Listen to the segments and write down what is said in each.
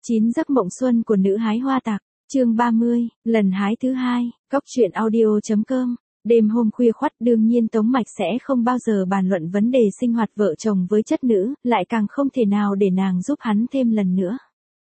9 giấc mộng xuân của nữ hái hoa tặc, chương 30, lần hái thứ 2, Cóc truyện audio.com. Đêm hôm khuya khoắt đương nhiên Tống Mạch sẽ không bao giờ bàn luận vấn đề sinh hoạt vợ chồng với chất nữ, lại càng không thể nào để nàng giúp hắn thêm lần nữa.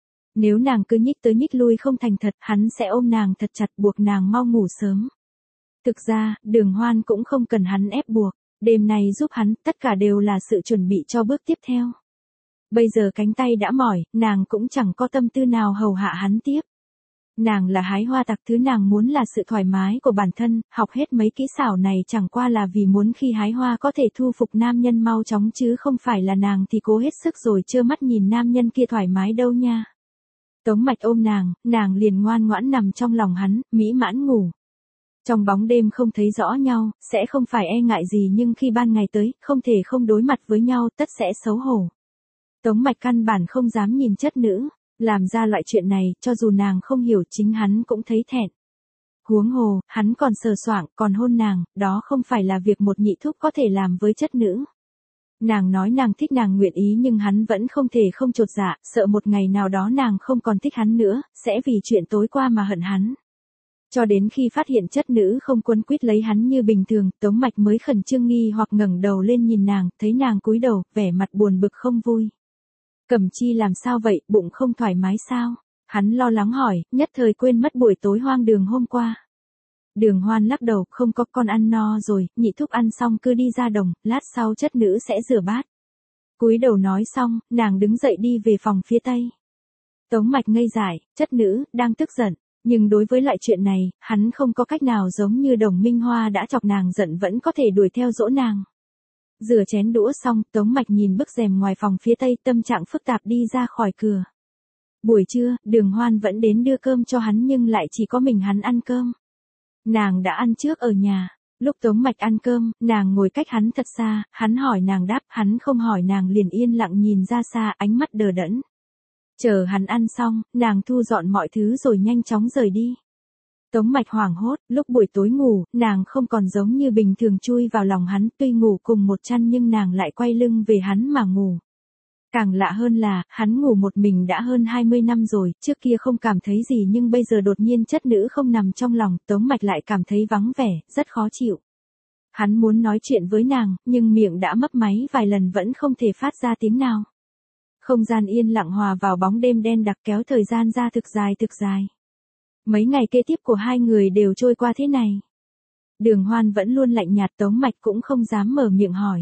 Nếu nàng cứ nhích tới nhích lui không thành thật, hắn sẽ ôm nàng thật chặt buộc nàng mau ngủ sớm. Thực ra, Đường Hoan cũng không cần hắn ép buộc, đêm này giúp hắn, tất cả đều là sự chuẩn bị cho bước tiếp theo. Bây giờ cánh tay đã mỏi, nàng cũng chẳng có tâm tư nào hầu hạ hắn tiếp. Nàng là hái hoa tặc, thứ nàng muốn là sự thoải mái của bản thân, học hết mấy kỹ xảo này chẳng qua là vì muốn khi hái hoa có thể thu phục nam nhân mau chóng chứ không phải là nàng thì cố hết sức rồi trơ mắt nhìn nam nhân kia thoải mái đâu nha. Tống Mạch ôm nàng liền ngoan ngoãn nằm trong lòng hắn, mỹ mãn ngủ. Trong bóng đêm không thấy rõ nhau, sẽ không phải e ngại gì nhưng khi ban ngày tới, không thể không đối mặt với nhau tất sẽ xấu hổ. Tống Mạch căn bản không dám nhìn chất nữ, làm ra loại chuyện này, cho dù nàng không hiểu chính hắn cũng thấy thẹn. Huống hồ, hắn còn sờ soạng, còn hôn nàng, đó không phải là việc một nhị thúc có thể làm với chất nữ. Nàng nói nàng thích nàng nguyện ý nhưng hắn vẫn không thể không chột dạ, sợ một ngày nào đó nàng không còn thích hắn nữa, sẽ vì chuyện tối qua mà hận hắn. Cho đến khi phát hiện chất nữ không quấn quýt lấy hắn như bình thường, Tống Mạch mới khẩn trương nghi hoặc ngẩng đầu lên nhìn nàng, thấy nàng cúi đầu, vẻ mặt buồn bực không vui. Cẩm Chi làm sao vậy, bụng không thoải mái sao? Hắn lo lắng hỏi, nhất thời quên mất buổi tối hoang đường hôm qua. Đường Hoan lắc đầu, không có, con ăn no rồi, nhị thúc ăn xong cứ đi ra đồng, lát sau chất nữ sẽ rửa bát. Cúi đầu nói xong, nàng đứng dậy đi về phòng phía tây. Tống Mạch ngây dại, chất nữ, đang tức giận, nhưng đối với loại chuyện này, hắn không có cách nào giống như Đồng Minh Hoa đã chọc nàng giận vẫn có thể đuổi theo dỗ nàng. Rửa chén đũa xong, Tống Mạch nhìn bức rèm ngoài phòng phía tây tâm trạng phức tạp đi ra khỏi cửa. Buổi trưa, Đường Hoan vẫn đến đưa cơm cho hắn nhưng lại chỉ có mình hắn ăn cơm. Nàng đã ăn trước ở nhà. Lúc Tống Mạch ăn cơm, nàng ngồi cách hắn thật xa, hắn hỏi nàng đáp, hắn không hỏi nàng liền yên lặng nhìn ra xa, ánh mắt đờ đẫn. Chờ hắn ăn xong, nàng thu dọn mọi thứ rồi nhanh chóng rời đi. Tống Mạch hoảng hốt, lúc buổi tối ngủ, nàng không còn giống như bình thường chui vào lòng hắn, tuy ngủ cùng một chăn nhưng nàng lại quay lưng về hắn mà ngủ. Càng lạ hơn là, hắn ngủ một mình đã hơn 20 năm rồi, trước kia không cảm thấy gì nhưng bây giờ đột nhiên chất nữ không nằm trong lòng, Tống Mạch lại cảm thấy vắng vẻ, rất khó chịu. Hắn muốn nói chuyện với nàng, nhưng miệng đã mấp máy vài lần vẫn không thể phát ra tiếng nào. Không gian yên lặng hòa vào bóng đêm đen đặc kéo thời gian ra thực dài. Mấy ngày kế tiếp của hai người đều trôi qua thế này. Đường Hoan vẫn luôn lạnh nhạt, Tống Mạch cũng không dám mở miệng hỏi.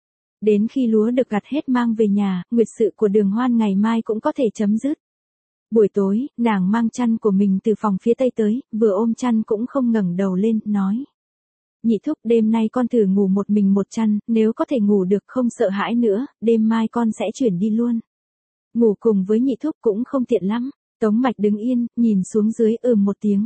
Đến khi lúa được gặt hết mang về nhà, nguyệt sự của Đường Hoan ngày mai cũng có thể chấm dứt. Buổi tối, nàng mang chăn của mình từ phòng phía tây tới, vừa ôm chăn cũng không ngẩng đầu lên, nói. Nhị thúc, đêm nay con thử ngủ một mình một chăn, nếu có thể ngủ được không sợ hãi nữa, đêm mai con sẽ chuyển đi luôn. Ngủ cùng với nhị thúc cũng không tiện lắm. Tống Mạch đứng yên, nhìn xuống dưới một tiếng.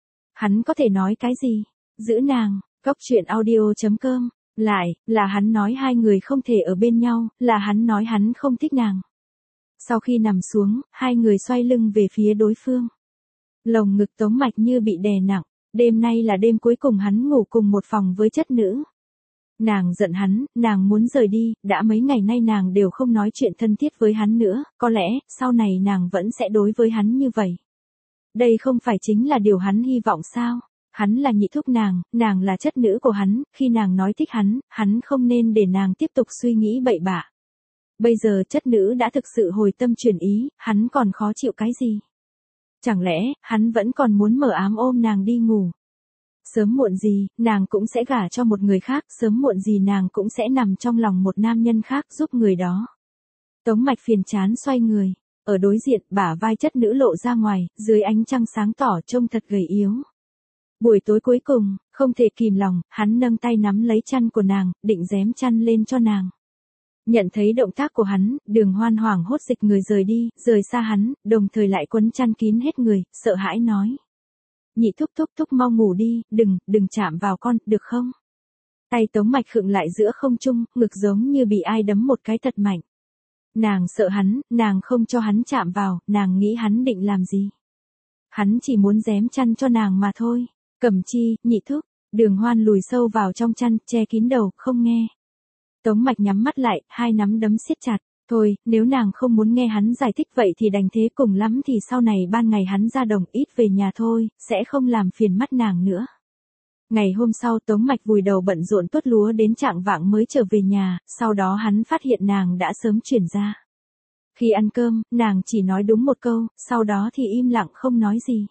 Hắn có thể nói cái gì? Giữ nàng, Cóc truyện audio.com. Lại, là hắn nói hai người không thể ở bên nhau, là hắn nói hắn không thích nàng. Sau khi nằm xuống, hai người xoay lưng về phía đối phương. Lồng ngực Tống Mạch như bị đè nặng, đêm nay là đêm cuối cùng hắn ngủ cùng một phòng với chất nữ. Nàng giận hắn, nàng muốn rời đi, đã mấy ngày nay nàng đều không nói chuyện thân thiết với hắn nữa, có lẽ, sau này nàng vẫn sẽ đối với hắn như vậy. Đây không phải chính là điều hắn hy vọng sao? Hắn là nhị thúc nàng là chất nữ của hắn, khi nàng nói thích hắn không nên để nàng tiếp tục suy nghĩ bậy bạ. Bây giờ chất nữ đã thực sự hồi tâm chuyển ý, hắn còn khó chịu cái gì? Chẳng lẽ, hắn vẫn còn muốn mở ám ôm nàng đi ngủ? Sớm muộn gì, nàng cũng sẽ gả cho một người khác, sớm muộn gì nàng cũng sẽ nằm trong lòng một nam nhân khác giúp người đó. Tống Mạch phiền chán xoay người, ở đối diện, bả vai chất nữ lộ ra ngoài, dưới ánh trăng sáng tỏ trông thật gầy yếu. Buổi tối cuối cùng, không thể kìm lòng, hắn nâng tay nắm lấy chăn của nàng, định rém chăn lên cho nàng. Nhận thấy động tác của hắn, Đường Hoan hoảng hốt dịch người rời đi, rời xa hắn, đồng thời lại quấn chăn kín hết người, sợ hãi nói. Nhị thúc mau ngủ đi, đừng chạm vào con, được không? Tay Tống Mạch khựng lại giữa không trung, ngực giống như bị ai đấm một cái thật mạnh. Nàng sợ hắn, nàng không cho hắn chạm vào, nàng nghĩ hắn định làm gì? Hắn chỉ muốn rém chăn cho nàng mà thôi. Cẩm Chi, nhị thúc, Đường Hoan lùi sâu vào trong chăn, che kín đầu, không nghe. Tống Mạch nhắm mắt lại, hai nắm đấm siết chặt, Thôi, nếu nàng không muốn nghe hắn giải thích vậy thì đành thế, cùng lắm thì sau này ban ngày hắn ra đồng ít về nhà thôi, sẽ không làm phiền mắt nàng nữa. Ngày hôm sau Tống Mạch vùi đầu bận rộn tuốt lúa đến chạng vạng mới trở về nhà, sau đó hắn phát hiện nàng đã sớm chuyển ra. Khi ăn cơm, nàng chỉ nói đúng một câu, sau đó thì im lặng không nói gì.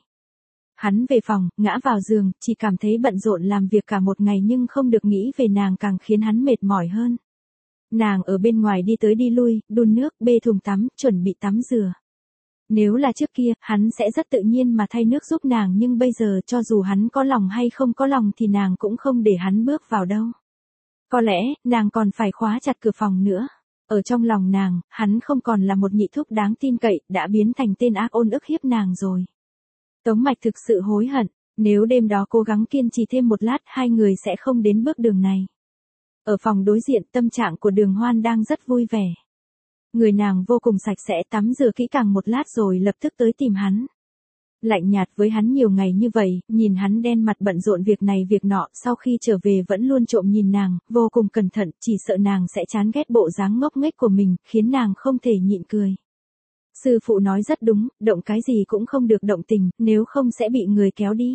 Hắn về phòng, ngã vào giường, chỉ cảm thấy bận rộn làm việc cả một ngày nhưng không được nghĩ về nàng càng khiến hắn mệt mỏi hơn. Nàng ở bên ngoài đi tới đi lui, đun nước, bê thùng tắm, chuẩn bị tắm rửa. Nếu là trước kia, hắn sẽ rất tự nhiên mà thay nước giúp nàng nhưng bây giờ cho dù hắn có lòng hay không có lòng thì nàng cũng không để hắn bước vào đâu. Có lẽ, nàng còn phải khóa chặt cửa phòng nữa. Ở trong lòng nàng, hắn không còn là một nhị thúc đáng tin cậy, đã biến thành tên ác ôn ức hiếp nàng rồi. Tống Mạch thực sự hối hận, nếu đêm đó cố gắng kiên trì thêm một lát hai người sẽ không đến bước đường này. Ở phòng đối diện tâm trạng của Đường Hoan đang rất vui vẻ. Người nàng vô cùng sạch sẽ, tắm rửa kỹ càng một lát rồi lập tức tới tìm hắn. Lạnh nhạt với hắn nhiều ngày như vậy, nhìn hắn đen mặt bận rộn việc này việc nọ, sau khi trở về vẫn luôn trộm nhìn nàng, vô cùng cẩn thận, chỉ sợ nàng sẽ chán ghét bộ dáng ngốc nghếch của mình, khiến nàng không thể nhịn cười. Sư phụ nói rất đúng, động cái gì cũng không được động tình, nếu không sẽ bị người kéo đi.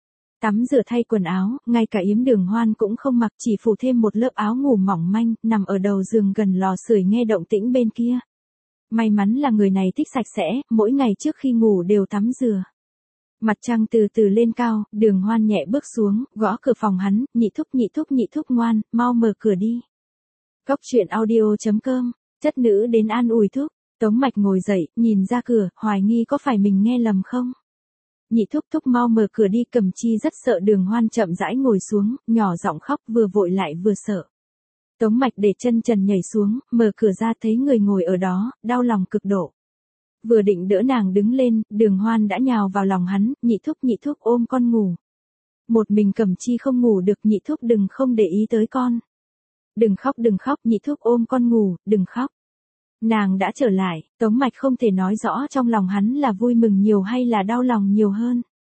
Tắm rửa thay quần áo, ngay cả yếm Đường Hoan cũng không mặc, chỉ phủ thêm một lớp áo ngủ mỏng manh, nằm ở đầu giường gần lò sưởi nghe động tĩnh bên kia. May mắn là người này thích sạch sẽ, mỗi ngày trước khi ngủ đều tắm rửa. Mặt trăng từ từ lên cao, Đường Hoan nhẹ bước xuống, gõ cửa phòng hắn, nhị thúc ngoan, mau mở cửa đi. Cóc truyện audio.com, chất nữ đến an ủi thúc. Tống Mạch ngồi dậy, nhìn ra cửa, hoài nghi có phải mình nghe lầm không? Nhị thúc mau mở cửa đi. Cẩm Chi rất sợ. Đường Hoan chậm rãi ngồi xuống, nhỏ giọng khóc, vừa vội lại vừa sợ. Tống Mạch để chân trần nhảy xuống, mở cửa ra thấy người ngồi ở đó, đau lòng cực độ. Vừa định đỡ nàng đứng lên, Đường Hoan đã nhào vào lòng hắn, nhị thúc ôm con ngủ. Một mình Cẩm Chi không ngủ được, nhị thúc đừng không để ý tới con. Đừng khóc, nhị thúc ôm con ngủ, đừng khóc. Nàng đã trở lại, Tống Mạch không thể nói rõ trong lòng hắn là vui mừng nhiều hay là đau lòng nhiều hơn.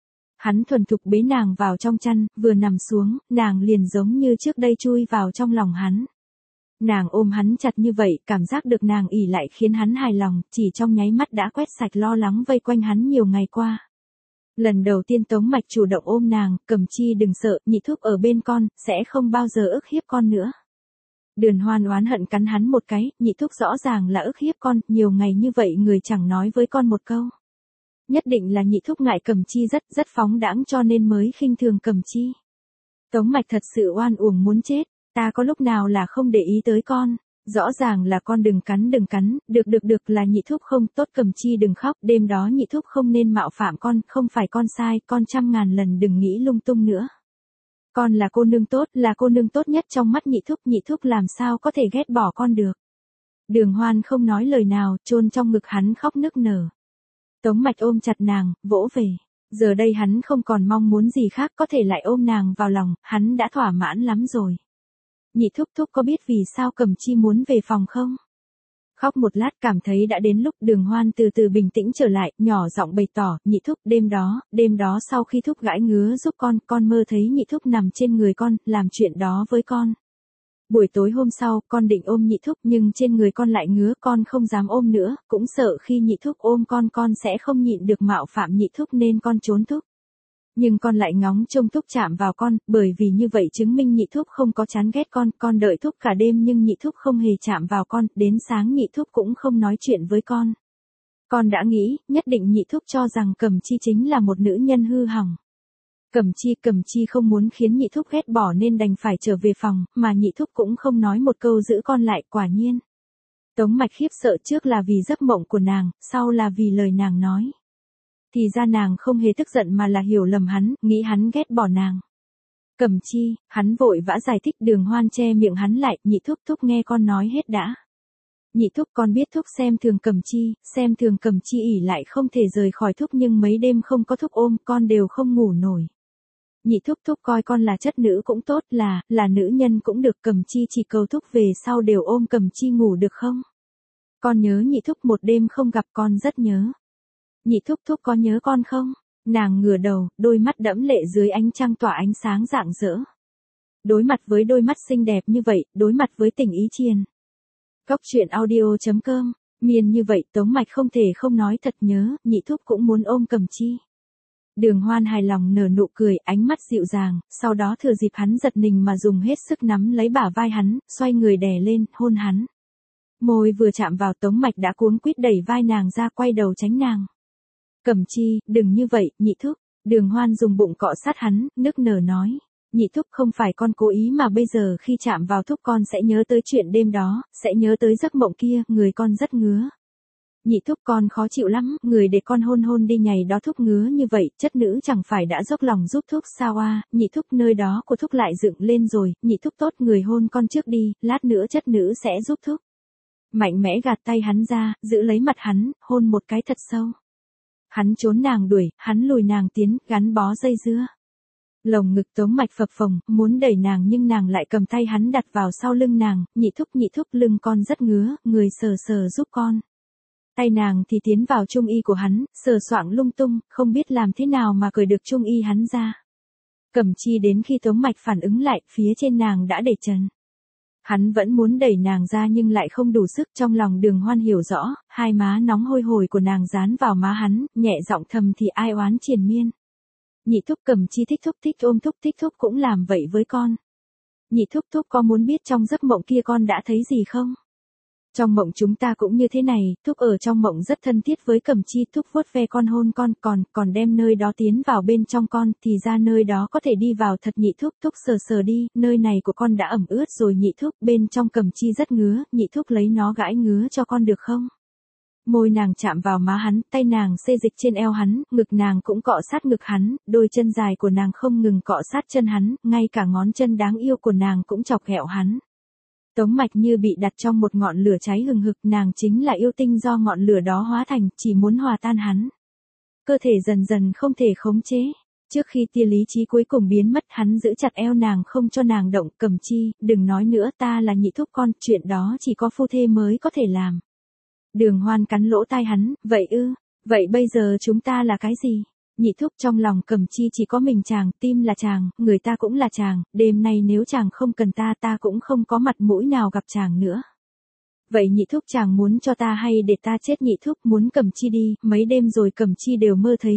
Hắn thuần thục bế nàng vào trong chăn, vừa nằm xuống, nàng liền giống như trước đây chui vào trong lòng hắn. Nàng ôm hắn chặt như vậy, cảm giác được nàng ỉ lại khiến hắn hài lòng, chỉ trong nháy mắt đã quét sạch lo lắng vây quanh hắn nhiều ngày qua. Lần đầu tiên Tống Mạch chủ động ôm nàng, Cẩm Chi đừng sợ, nhị thúc ở bên con, sẽ không bao giờ ức hiếp con nữa. Đường Hoan oán hận cắn hắn một cái, nhị thúc rõ ràng là ức hiếp con, nhiều ngày như vậy người chẳng nói với con một câu. Nhất định là nhị thúc ngại Cẩm Chi rất phóng đãng cho nên mới khinh thường Cẩm Chi. Tống Mạch thật sự oan uổng muốn chết, ta có lúc nào là không để ý tới con, rõ ràng là con đừng cắn, được là nhị thúc không tốt. Cẩm Chi đừng khóc, đêm đó nhị thúc không nên mạo phạm con, không phải con sai, con trăm ngàn lần đừng nghĩ lung tung nữa. Con là cô nương tốt nhất trong mắt nhị thúc làm sao có thể ghét bỏ con được. Đường Hoan không nói lời nào, chôn trong ngực hắn khóc nức nở. Tống Mạch ôm chặt nàng, vỗ về. Giờ đây hắn không còn mong muốn gì khác, có thể lại ôm nàng vào lòng, hắn đã thỏa mãn lắm rồi. Nhị thúc có biết vì sao Cẩm Chi muốn về phòng không? Khóc một lát cảm thấy đã đến lúc. Đường Hoan từ từ bình tĩnh trở lại, nhỏ giọng bày tỏ, nhị thúc, đêm đó sau khi thúc gãi ngứa giúp con mơ thấy nhị thúc nằm trên người con, làm chuyện đó với con. Buổi tối hôm sau, con định ôm nhị thúc nhưng trên người con lại ngứa, con không dám ôm nữa, cũng sợ khi nhị thúc ôm con sẽ không nhịn được mạo phạm nhị thúc nên con trốn thúc. Nhưng con lại ngóng trông thúc chạm vào con, bởi vì như vậy chứng minh nhị thúc không có chán ghét con đợi thúc cả đêm nhưng nhị thúc không hề chạm vào con, đến sáng nhị thúc cũng không nói chuyện với con. Con đã nghĩ, nhất định nhị thúc cho rằng Cẩm Chi chính là một nữ nhân hư hỏng. Cẩm Chi không muốn khiến nhị thúc ghét bỏ nên đành phải trở về phòng, mà nhị thúc cũng không nói một câu giữ con lại, quả nhiên. Tống Mạch khiếp sợ, trước là vì giấc mộng của nàng, sau là vì lời nàng nói. Thì ra nàng không hề tức giận mà là hiểu lầm hắn, nghĩ hắn ghét bỏ nàng. Cẩm Chi, hắn vội vã giải thích. Đường Hoan che miệng hắn lại, nhị thúc nghe con nói hết đã. Nhị thúc, con biết thúc xem thường Cẩm Chi ỉ lại không thể rời khỏi thúc nhưng mấy đêm không có thúc ôm, con đều không ngủ nổi. Nhị thúc coi con là chất nữ cũng tốt, là nữ nhân cũng được. Cẩm Chi chỉ cầu thúc về sau đều ôm Cẩm Chi ngủ được không? Con nhớ nhị thúc, một đêm không gặp con rất nhớ. Nhị thúc có nhớ con không? Nàng ngửa đầu, đôi mắt đẫm lệ dưới ánh trăng tỏa ánh sáng rạng rỡ. Đối mặt với đôi mắt xinh đẹp như vậy, đối mặt với tình ý triền. Cóc truyện audio.com, miền như vậy Tống Mạch không thể không nói thật nhớ, nhị thúc cũng muốn ôm Cẩm Chi. Đường Hoan hài lòng nở nụ cười, ánh mắt dịu dàng, sau đó thừa dịp hắn giật mình mà dùng hết sức nắm lấy bả vai hắn, xoay người đè lên, hôn hắn. Môi vừa chạm vào Tống Mạch đã cuống quýt đẩy vai nàng ra, quay đầu tránh nàng. Cẩm Chi, đừng như vậy, nhị thúc. Đường Hoan dùng bụng cọ sát hắn, nức nở nói. Nhị thúc không phải con cố ý mà bây giờ khi chạm vào thúc con sẽ nhớ tới chuyện đêm đó, sẽ nhớ tới giấc mộng kia, người con rất ngứa. Nhị thúc con khó chịu lắm, người để con hôn hôn đi nhảy đó thúc ngứa như vậy, chất nữ chẳng phải đã dốc lòng giúp thúc sao à, nhị thúc nơi đó của thúc lại dựng lên rồi, nhị thúc tốt người hôn con trước đi, lát nữa chất nữ sẽ giúp thúc. Mạnh mẽ gạt tay hắn ra, giữ lấy mặt hắn, hôn một cái thật sâu. Hắn trốn nàng đuổi, hắn lùi nàng tiến, gắn bó dây dưa. Lồng ngực Tống Mạch phập phồng, muốn đẩy nàng nhưng nàng lại cầm tay hắn đặt vào sau lưng nàng, nhị thúc lưng con rất ngứa, người sờ sờ giúp con. Tay nàng thì tiến vào trung y của hắn, sờ soạng lung tung, không biết làm thế nào mà cởi được trung y hắn ra. Cẩm Chi đến khi Tống Mạch phản ứng lại, phía trên nàng đã để trần. Hắn vẫn muốn đẩy nàng ra nhưng lại không đủ sức, trong lòng Đường Hoan hiểu rõ, hai má nóng hôi hổi của nàng dán vào má hắn, nhẹ giọng thầm thì ai oán triền miên. Nhị thúc Cẩm Chi thích ôm thích thúc cũng làm vậy với con. Nhị thúc có muốn biết trong giấc mộng kia con đã thấy gì không? Trong mộng chúng ta cũng như thế này, thúc ở trong mộng rất thân thiết với Cẩm Chi, thúc vuốt ve con hôn con, còn đem nơi đó tiến vào bên trong con, thì ra nơi đó có thể đi vào thật nhị thúc sờ đi, nơi này của con đã ẩm ướt rồi nhị thúc, bên trong Cẩm Chi rất ngứa, nhị thúc lấy nó gãi ngứa cho con được không? Môi nàng chạm vào má hắn, tay nàng xê dịch trên eo hắn, ngực nàng cũng cọ sát ngực hắn, đôi chân dài của nàng không ngừng cọ sát chân hắn, ngay cả ngón chân đáng yêu của nàng cũng chọc ghẹo hắn. Tống Mạch như bị đặt trong một ngọn lửa cháy hừng hực, nàng chính là yêu tinh do ngọn lửa đó hóa thành, chỉ muốn hòa tan hắn. Cơ thể dần dần không thể khống chế. Trước khi tia lý trí cuối cùng biến mất, hắn giữ chặt eo nàng không cho nàng động. Cẩm Chi, đừng nói nữa, ta là nhị thúc con, chuyện đó chỉ có phu thê mới có thể làm. Đường Hoan cắn lỗ tai hắn, vậy ư, vậy bây giờ chúng ta là cái gì? Nhị thúc, trong lòng Cẩm Chi chỉ có mình chàng, tim là chàng, người ta cũng là chàng, đêm nay nếu chàng không cần ta cũng không có mặt mũi nào gặp chàng nữa. Vậy nhị thúc chàng muốn cho ta hay để ta chết? Nhị thúc muốn Cẩm Chi đi, mấy đêm rồi Cẩm Chi đều mơ thấy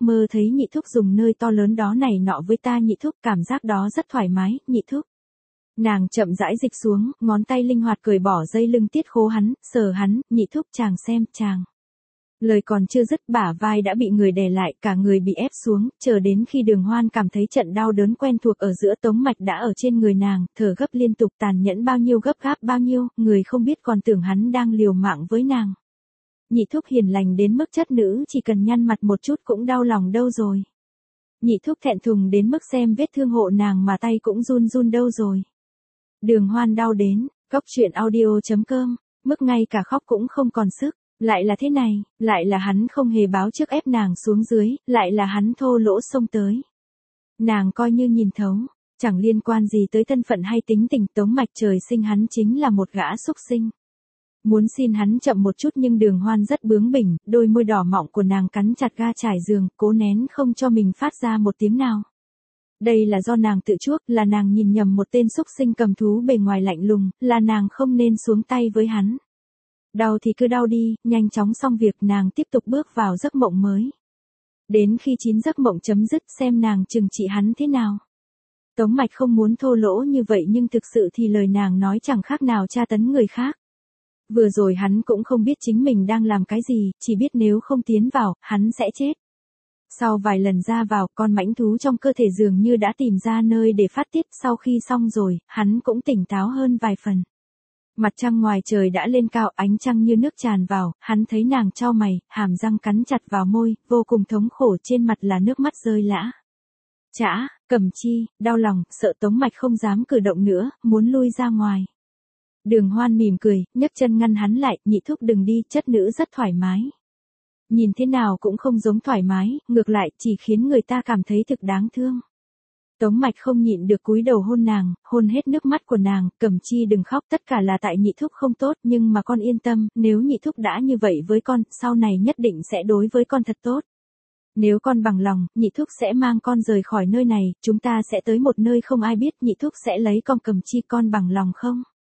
nhị thúc dùng nơi to lớn đó này nọ với ta, nhị thúc cảm giác đó rất thoải mái, nhị thúc. Nàng chậm rãi dịch xuống, ngón tay linh hoạt cởi bỏ dây lưng tiết khố hắn, sờ hắn, nhị thúc chàng xem, chàng. Lời còn chưa dứt, bả vai đã bị người đè lại, cả người bị ép xuống, chờ đến khi Đường Hoan cảm thấy trận đau đớn quen thuộc ở giữa Tống Mạch đã ở trên người nàng, thở gấp liên tục, tàn nhẫn bao nhiêu gấp gáp bao nhiêu, người không biết còn tưởng hắn đang liều mạng với nàng. Nhị thúc hiền lành đến mức chất nữ chỉ cần nhăn mặt một chút cũng đau lòng đâu rồi. Nhị thúc thẹn thùng đến mức xem vết thương hộ nàng mà tay cũng run đâu rồi. Đường Hoan đau đến, cóc truyện audio.com, mức ngay cả khóc cũng không còn sức. Lại là thế này, lại là hắn không hề báo trước ép nàng xuống dưới, lại là hắn thô lỗ xông tới. Nàng coi như nhìn thấu, chẳng liên quan gì tới thân phận hay tính tình. Tống Mạch trời sinh hắn chính là một gã xúc sinh. Muốn xin hắn chậm một chút nhưng Đường Hoan rất bướng bỉnh, đôi môi đỏ mọng của nàng cắn chặt ga trải giường, cố nén không cho mình phát ra một tiếng nào. Đây là do nàng tự chuốc, là nàng nhìn nhầm một tên xúc sinh cầm thú bề ngoài lạnh lùng, là nàng không nên xuống tay với hắn. Đau thì cứ đau đi, nhanh chóng xong việc, nàng tiếp tục bước vào giấc mộng mới. Đến khi 9 giấc mộng chấm dứt, xem nàng trừng trị hắn thế nào. Tống Mạch không muốn thô lỗ như vậy nhưng thực sự thì lời nàng nói chẳng khác nào tra tấn người khác. Vừa rồi hắn cũng không biết chính mình đang làm cái gì, chỉ biết nếu không tiến vào, hắn sẽ chết. Sau vài lần ra vào, con mãnh thú trong cơ thể dường như đã tìm ra nơi để phát tiết, sau khi xong rồi, hắn cũng tỉnh táo hơn vài phần. Mặt trăng ngoài trời đã lên cao, ánh trăng như nước tràn vào, hắn thấy nàng chau mày, hàm răng cắn chặt vào môi, vô cùng thống khổ, trên mặt là nước mắt rơi lã. Chả, Cẩm Chi, đau lòng, sợ Tống Mạch không dám cử động nữa, muốn lui ra ngoài. Đường Hoan mỉm cười, nhấc chân ngăn hắn lại, nhị thúc đừng đi, chất nữ rất thoải mái. Nhìn thế nào cũng không giống thoải mái, ngược lại chỉ khiến người ta cảm thấy thực đáng thương. Tống Mạch không nhịn được cúi đầu hôn nàng, hôn hết nước mắt của nàng. Cẩm Chi đừng khóc, tất cả là tại nhị thúc không tốt, nhưng mà con yên tâm, nếu nhị thúc đã như vậy với con, sau này nhất định sẽ đối với con thật tốt. Nếu con bằng lòng, nhị thúc sẽ mang con rời khỏi nơi này, chúng ta sẽ tới một nơi không ai biết, nhị thúc sẽ lấy con Cẩm Chi, con bằng lòng không?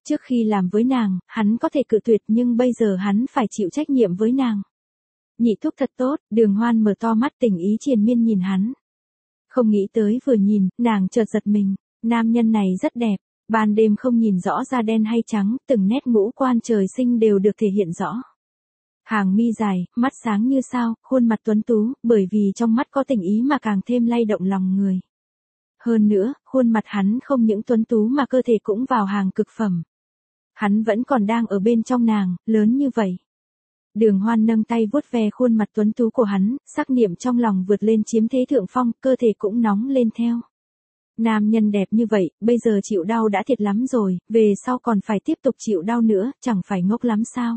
Trước khi làm với nàng, hắn có thể cự tuyệt nhưng bây giờ hắn phải chịu trách nhiệm với nàng. Nhị thúc thật tốt, Đường Hoan mở to mắt tình ý triền miên nhìn hắn. Không nghĩ tới vừa nhìn, nàng chợt giật mình, nam nhân này rất đẹp, ban đêm không nhìn rõ da đen hay trắng, từng nét ngũ quan trời sinh đều được thể hiện rõ. Hàng mi dài, mắt sáng như sao, khuôn mặt tuấn tú, bởi vì trong mắt có tình ý mà càng thêm lay động lòng người. Hơn nữa, khuôn mặt hắn không những tuấn tú mà cơ thể cũng vào hàng cực phẩm. Hắn vẫn còn đang ở bên trong nàng, lớn như vậy. Đường Hoan nâng tay vuốt ve khuôn mặt tuấn tú của hắn, sắc niệm trong lòng vượt lên chiếm thế thượng phong, cơ thể cũng nóng lên theo. Nam nhân đẹp như vậy, bây giờ chịu đau đã thiệt lắm rồi, về sau còn phải tiếp tục chịu đau nữa, chẳng phải ngốc lắm sao.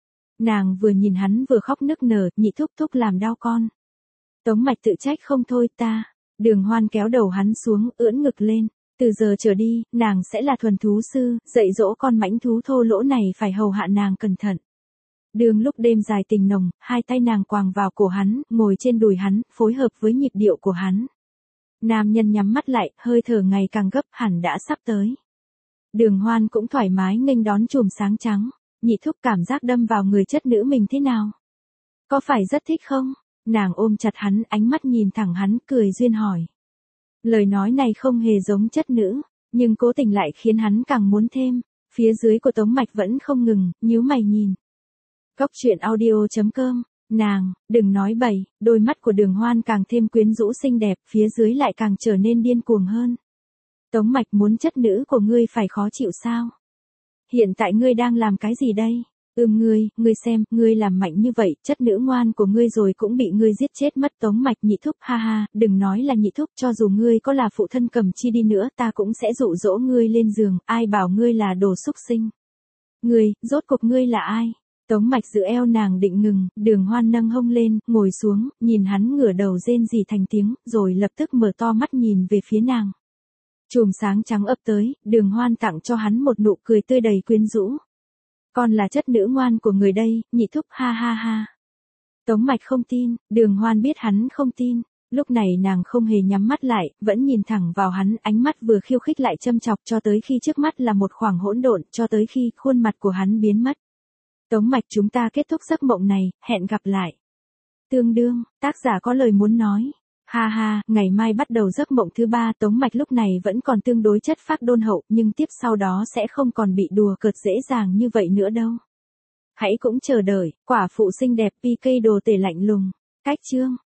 Nàng vừa nhìn hắn vừa khóc nức nở, nhị thúc thúc làm đau con. Tống Mạch tự trách không thôi ta. Đường Hoan kéo đầu hắn xuống, ưỡn ngực lên. Từ giờ trở đi, nàng sẽ là thuần thú sư, dạy dỗ con mãnh thú thô lỗ này phải hầu hạ nàng cẩn thận. Đường lúc đêm dài tình nồng, hai tay nàng quàng vào cổ hắn, ngồi trên đùi hắn, phối hợp với nhịp điệu của hắn. Nam nhân nhắm mắt lại, hơi thở ngày càng gấp, hẳn đã sắp tới. Đường Hoan cũng thoải mái nghênh đón chùm sáng trắng. Nhị thúc cảm giác đâm vào người chất nữ mình thế nào? Có phải rất thích không? Nàng ôm chặt hắn, ánh mắt nhìn thẳng hắn, cười duyên hỏi. Lời nói này không hề giống chất nữ, nhưng cố tình lại khiến hắn càng muốn thêm. Phía dưới của Tống Mạch vẫn không ngừng, nhíu mày nhìn. Cốc truyện audio.com, nàng, đừng nói bậy, đôi mắt của Đường Hoan càng thêm quyến rũ xinh đẹp, phía dưới lại càng trở nên điên cuồng hơn. Tống Mạch muốn chất nữ của ngươi phải khó chịu sao? Hiện tại ngươi đang làm cái gì đây? Ngươi xem, ngươi làm mạnh như vậy, chất nữ ngoan của ngươi rồi cũng bị ngươi giết chết mất. Tống Mạch nhị thúc, ha ha, đừng nói là nhị thúc, cho dù ngươi có là phụ thân Cầm Chi đi nữa, ta cũng sẽ dụ dỗ ngươi lên giường, ai bảo ngươi là đồ xúc sinh. Ngươi, rốt cuộc ngươi là ai? Tống Mạch giữ eo nàng định ngừng, Đường Hoan nâng hông lên, ngồi xuống, nhìn hắn ngửa đầu rên rỉ thành tiếng, rồi lập tức mở to mắt nhìn về phía nàng. Chùm sáng trắng ập tới, Đường Hoan tặng cho hắn một nụ cười tươi đầy quyến rũ. Con là chất nữ ngoan của người đây, nhị thúc, ha ha ha. Tống Mạch không tin, Đường Hoan biết hắn không tin. Lúc này nàng không hề nhắm mắt lại, vẫn nhìn thẳng vào hắn, ánh mắt vừa khiêu khích lại châm chọc cho tới khi trước mắt là một khoảng hỗn độn, cho tới khi khuôn mặt của hắn biến mất. Tống Mạch, chúng ta kết thúc giấc mộng này, hẹn gặp lại. Tương đương, tác giả có lời muốn nói. Ha ha, ngày mai bắt đầu giấc mộng thứ 3. Tống Mạch lúc này vẫn còn tương đối chất phác đôn hậu, nhưng tiếp sau đó sẽ không còn bị đùa cợt dễ dàng như vậy nữa đâu. Hãy cũng chờ đợi, quả phụ xinh đẹp PK đồ tể lạnh lùng. Cách chương